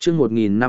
chương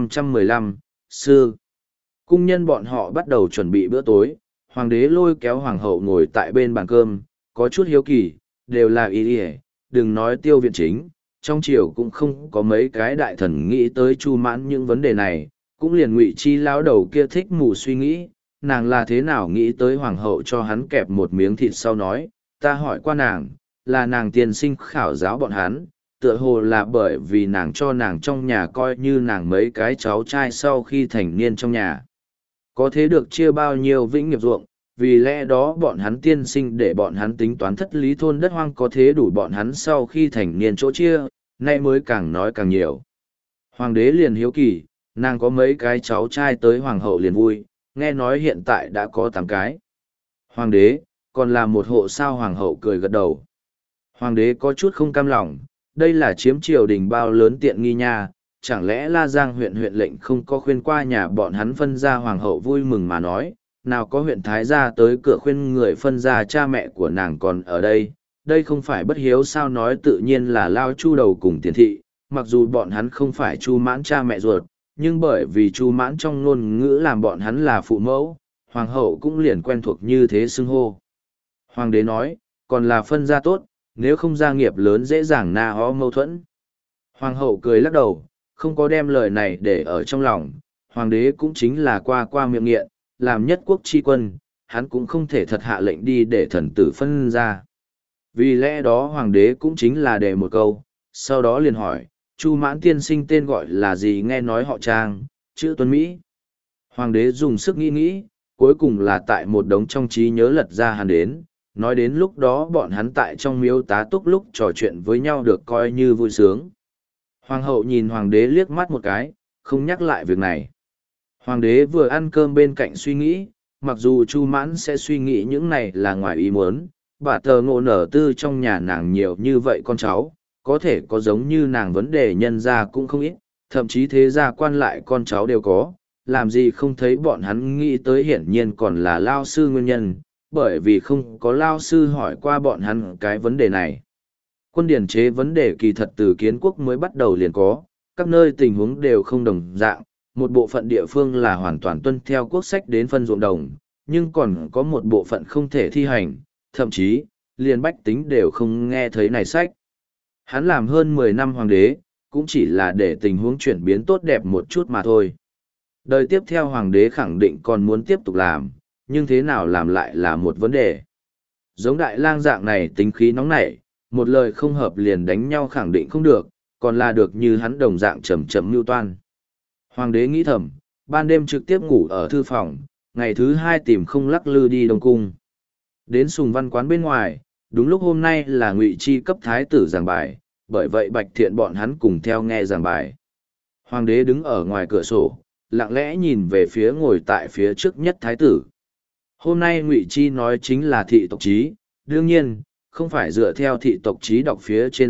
1515, sư. Cung nhân bọn họ bắt đầu chuẩn bị bữa tối, hoàng đế lôi kéo hoàng hậu ngồi tại bên bàn cơm, có chút hiếu kỳ, đều là ý ỉa, đừng nói Tiêu Viện Chính, trong triều cũng không có mấy cái đại thần nghĩ tới Chu Mãn những vấn đề này, cũng liền Ngụy Chi lão đầu kia thích mù suy nghĩ, nàng là thế nào nghĩ tới hoàng hậu cho hắn kẹp một miếng thịt sau nói, ta hỏi qua nàng, là nàng tiên sinh khảo giáo bọn hắn, tựa hồ là bởi vì nàng cho nàng trong nhà coi như nàng mấy cái cháu trai sau khi thành niên trong nhà. Có thế được chia bao nhiêu vĩnh nghiệp ruộng, vì lẽ đó bọn hắn tiên sinh để bọn hắn tính toán thất lý thôn đất hoang có thế đủ bọn hắn sau khi thành niên chỗ chia, nay mới càng nói càng nhiều. Hoàng đế liền hiếu kỳ, nàng có mấy cái cháu trai tới hoàng hậu liền vui, nghe nói hiện tại đã có 8 cái. Hoàng đế, còn là một hộ sao? Hoàng hậu cười gật đầu. Hoàng đế có chút không cam lòng, đây là chiếm triều đình bao lớn tiện nghi nha, chẳng lẽ La Giang huyện lệnh không có khuyên qua nhà bọn hắn phân ra? Hoàng hậu vui mừng mà nói, nào có huyện Thái gia tới cửa khuyên người phân ra, cha mẹ của nàng còn ở đây, đây không phải bất hiếu sao? Nói tự nhiên là Lao Chu đầu cùng Tiền thị, mặc dù bọn hắn không phải Chu Mãn cha mẹ ruột, nhưng bởi vì Chu Mãn trong ngôn ngữ làm bọn hắn là phụ mẫu, hoàng hậu cũng liền quen thuộc như thế xưng hô. Hoàng đế nói, còn là phân ra tốt, nếu không gia nghiệp lớn dễ dàng na ho mâu thuẫn. Hoàng hậu cười lắc đầu, không có đem lời này để ở trong lòng, hoàng đế cũng chính là qua miệng nghiện, làm nhất quốc tri quân, hắn cũng không thể thật hạ lệnh đi để thần tử phân ra. Vì lẽ đó hoàng đế cũng chính là để một câu, sau đó liền hỏi, Chu Mãn tiên sinh tên gọi là gì? Nghe nói họ Trang, chữ Tuấn Mỹ. Hoàng đế dùng sức nghĩ, cuối cùng là tại một đống trong trí nhớ lật ra hắn đến, nói đến lúc đó bọn hắn tại trong miếu tá túc lúc trò chuyện với nhau được coi như vui sướng. Hoàng hậu nhìn hoàng đế liếc mắt một cái, không nhắc lại việc này. Hoàng đế vừa ăn cơm bên cạnh suy nghĩ, mặc dù Chu Mãn sẽ suy nghĩ những này là ngoài ý muốn, bà tờ ngộ nở tư trong nhà nàng nhiều như vậy con cháu, có thể có giống như nàng vấn đề nhân ra cũng không ít, thậm chí thế gia quan lại con cháu đều có, làm gì không thấy bọn hắn nghĩ tới hiển nhiên còn là lao sư nguyên nhân, bởi vì không có lao sư hỏi qua bọn hắn cái vấn đề này. Quân điển chế vấn đề kỳ thật từ kiến quốc mới bắt đầu liền có, các nơi tình huống đều không đồng dạng, một bộ phận địa phương là hoàn toàn tuân theo quốc sách đến phân ruộng đồng, nhưng còn có một bộ phận không thể thi hành, thậm chí, liền bách tính đều không nghe thấy này sách. Hắn làm hơn 10 năm hoàng đế, cũng chỉ là để tình huống chuyển biến tốt đẹp một chút mà thôi. Đời tiếp theo hoàng đế khẳng định còn muốn tiếp tục làm, nhưng thế nào làm lại là một vấn đề. Giống Đại Lang dạng này tính khí nóng nảy, một lời không hợp liền đánh nhau khẳng định không được, còn là được như hắn đồng dạng chậm chậm mưu toan. Hoàng đế nghĩ thầm, ban đêm trực tiếp ngủ ở thư phòng, ngày thứ 2 tìm không lắc lư đi Đông Cung. Đến Sùng Văn quán bên ngoài, đúng lúc hôm nay là Ngụy Chi cấp thái tử giảng bài, bởi vậy Bạch Thiện bọn hắn cùng theo nghe giảng bài. Hoàng đế đứng ở ngoài cửa sổ, lặng lẽ nhìn về phía ngồi tại phía trước nhất thái tử. Hôm nay Ngụy Chi nói chính là thị tộc chí, đương nhiên, không phải dựa theo thị tộc chí đọc phía trên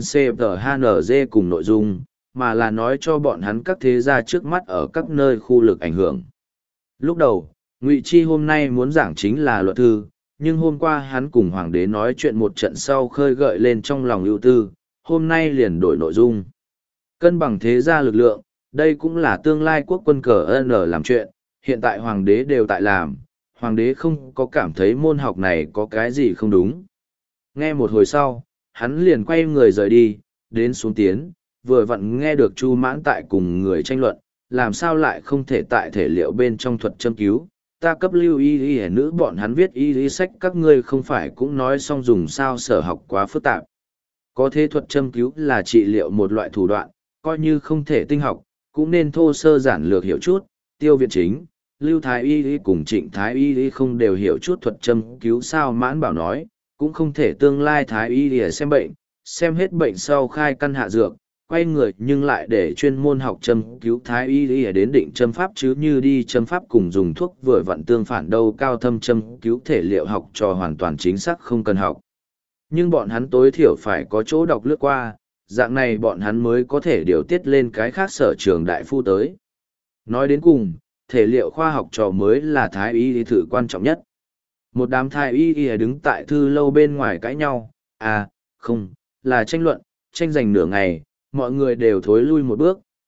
CTHNG cùng nội dung, mà là nói cho bọn hắn các thế gia trước mắt ở các nơi khu lực ảnh hưởng. Lúc đầu, Ngụy Chi hôm nay muốn giảng chính là luật thư, nhưng hôm qua hắn cùng hoàng đế nói chuyện một trận sau khơi gợi lên trong lòng ưu tư, hôm nay liền đổi nội dung. Cân bằng thế gia lực lượng, đây cũng là tương lai quốc quân cờ N làm chuyện, hiện tại hoàng đế đều tại làm, hoàng đế không có cảm thấy môn học này có cái gì không đúng. Nghe một hồi sau, hắn liền quay người rời đi, đến xuống tiến, vừa vặn nghe được Chu Mãn tại cùng người tranh luận, làm sao lại không thể tại thể liệu bên trong thuật châm cứu. Ta cấp lưu y nữ bọn hắn viết y sách các ngươi không phải cũng nói xong dùng sao sở học quá phức tạp. Có thế thuật châm cứu là trị liệu một loại thủ đoạn, coi như không thể tinh học, cũng nên thô sơ giản lược hiểu chút. Tiêu Viện Chính, Lưu Thái Y cùng Trịnh Thái Y không đều hiểu chút thuật châm cứu sao? Mãn Bảo nói, cũng không thể tương lai Thái Y xem bệnh, xem hết bệnh sau khai căn hạ dược, quay người nhưng lại để chuyên môn học châm cứu Thái Y đến định châm pháp, chứ như đi châm pháp cùng dùng thuốc vừa vặn tương phản đâu. Cao thâm châm cứu thể liệu học trò hoàn toàn chính xác không cần học. Nhưng bọn hắn tối thiểu phải có chỗ đọc lướt qua, dạng này bọn hắn mới có thể điều tiết lên cái khác sở trường đại phu tới. Nói đến cùng, thể liệu khoa học trò mới là Thái Y thử quan trọng nhất. Một đám Thái Y đứng tại thư lâu bên ngoài cãi nhau, không, là tranh luận, tranh giành nửa ngày, mọi người đều thối lui một bước,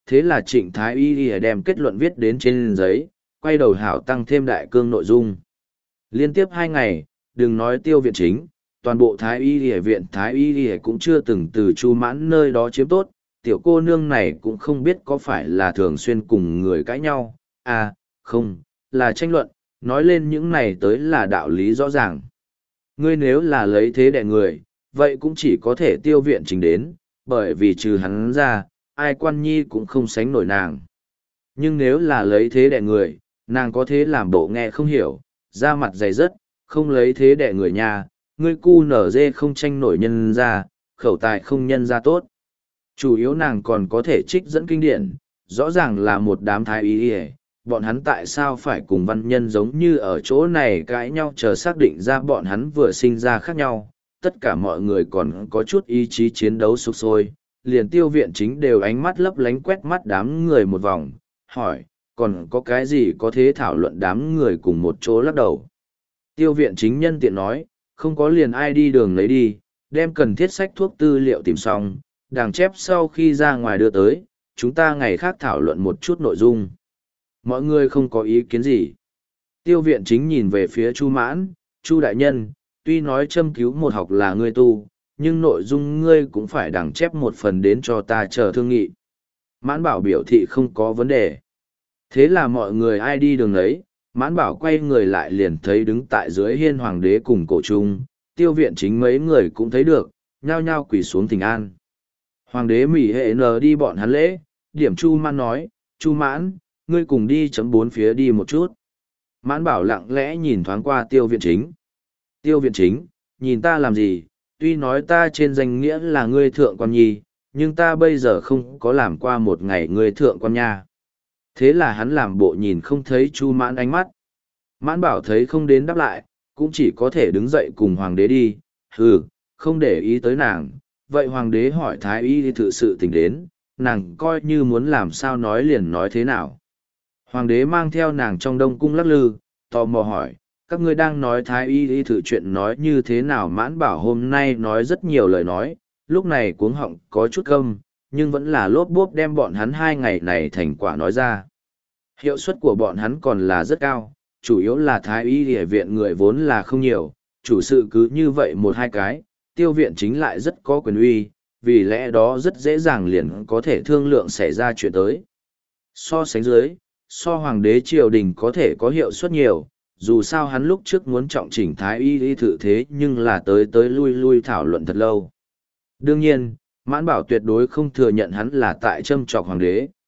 thế là Trịnh Thái Y đem kết luận viết đến trên giấy, quay đầu hảo tăng thêm đại cương nội dung. Liên tiếp 2 ngày, đừng nói Tiêu viện chính, toàn bộ Thái Y viện Thái Y cũng chưa từng từ Chu Mãn nơi đó chiếm tốt, tiểu cô nương này cũng không biết có phải là thường xuyên cùng người cãi nhau, à, không, là tranh luận, nói lên những này tới là đạo lý rõ ràng. Ngươi nếu là lấy thế đẻ người, vậy cũng chỉ có thể Tiêu viện chính đến, bởi vì trừ hắn ra, ai quan nhi cũng không sánh nổi nàng. Nhưng nếu là lấy thế đẻ người, nàng có thế làm bộ nghe không hiểu, da mặt dày dứt, không lấy thế đẻ người nhà, ngươi cu nở dê không tranh nổi nhân ra, khẩu tài không nhân ra tốt. Chủ yếu nàng còn có thể trích dẫn kinh điển, rõ ràng là một đám thái y y, bọn hắn tại sao phải cùng văn nhân giống như ở chỗ này cãi nhau chờ xác định ra bọn hắn vừa sinh ra khác nhau, tất cả mọi người còn có chút ý chí chiến đấu sục sôi, liền Tiêu viện chính đều ánh mắt lấp lánh quét mắt đám người một vòng, hỏi, còn có cái gì có thể thảo luận đám người cùng một chỗ lắc đầu. Tiêu viện chính nhân tiện nói, không có liền ai đi đường lấy đi, đem cần thiết sách thuốc tư liệu tìm xong, đàng chép sau khi ra ngoài đưa tới, chúng ta ngày khác thảo luận một chút nội dung. Mọi người không có ý kiến gì. Tiêu viện chính nhìn về phía Chu Mãn, Chu đại nhân, tuy nói châm cứu một học là ngươi tu, nhưng nội dung ngươi cũng phải đàng chép một phần đến cho ta chờ thương nghị. Mãn bảo biểu thị không có vấn đề. Thế là mọi người ai đi đường đấy, Mãn bảo quay người lại liền thấy đứng tại dưới hiên hoàng đế cùng cổ trung, Tiêu viện chính mấy người cũng thấy được, nhao nhao quỳ xuống thỉnh an. Hoàng đế mỉ hệ nờ đi bọn hắn lễ, điểm Chu Mãn nói, Chu Mãn, ngươi cùng đi chấm bốn phía đi một chút. Mãn bảo lặng lẽ nhìn thoáng qua Tiêu viện chính. Tiêu viện chính, nhìn ta làm gì, tuy nói ta trên danh nghĩa là ngươi thượng quan nhi, nhưng ta bây giờ không có làm qua một ngày ngươi thượng quan nha. Thế là hắn làm bộ nhìn không thấy Chu Mãn ánh mắt. Mãn bảo thấy không đến đáp lại, cũng chỉ có thể đứng dậy cùng hoàng đế đi, hừ, không để ý tới nàng. Vậy hoàng đế hỏi thái y thì thực sự tỉnh đến, nàng coi như muốn làm sao nói liền nói thế nào. Hoàng đế mang theo nàng trong đông cung lắc lư, tò mò hỏi, các ngươi đang nói thái y thử chuyện nói như thế nào. Mãn bảo hôm nay nói rất nhiều lời nói, lúc này cuống họng có chút câm, nhưng vẫn là lốp bốp đem bọn hắn 2 ngày này thành quả nói ra. Hiệu suất của bọn hắn còn là rất cao, chủ yếu là thái y địa viện người vốn là không nhiều, chủ sự cứ như vậy 1-2 cái, Tiêu viện chính lại rất có quyền uy, vì lẽ đó rất dễ dàng liền có thể thương lượng xảy ra chuyện tới. So sánh dưới, so hoàng đế triều đình có thể có hiệu suất nhiều, dù sao hắn lúc trước muốn trọng chỉnh thái y thử thế nhưng là tới lui thảo luận thật lâu. Đương nhiên, Mãn bảo tuyệt đối không thừa nhận hắn là tại châm chọc hoàng đế,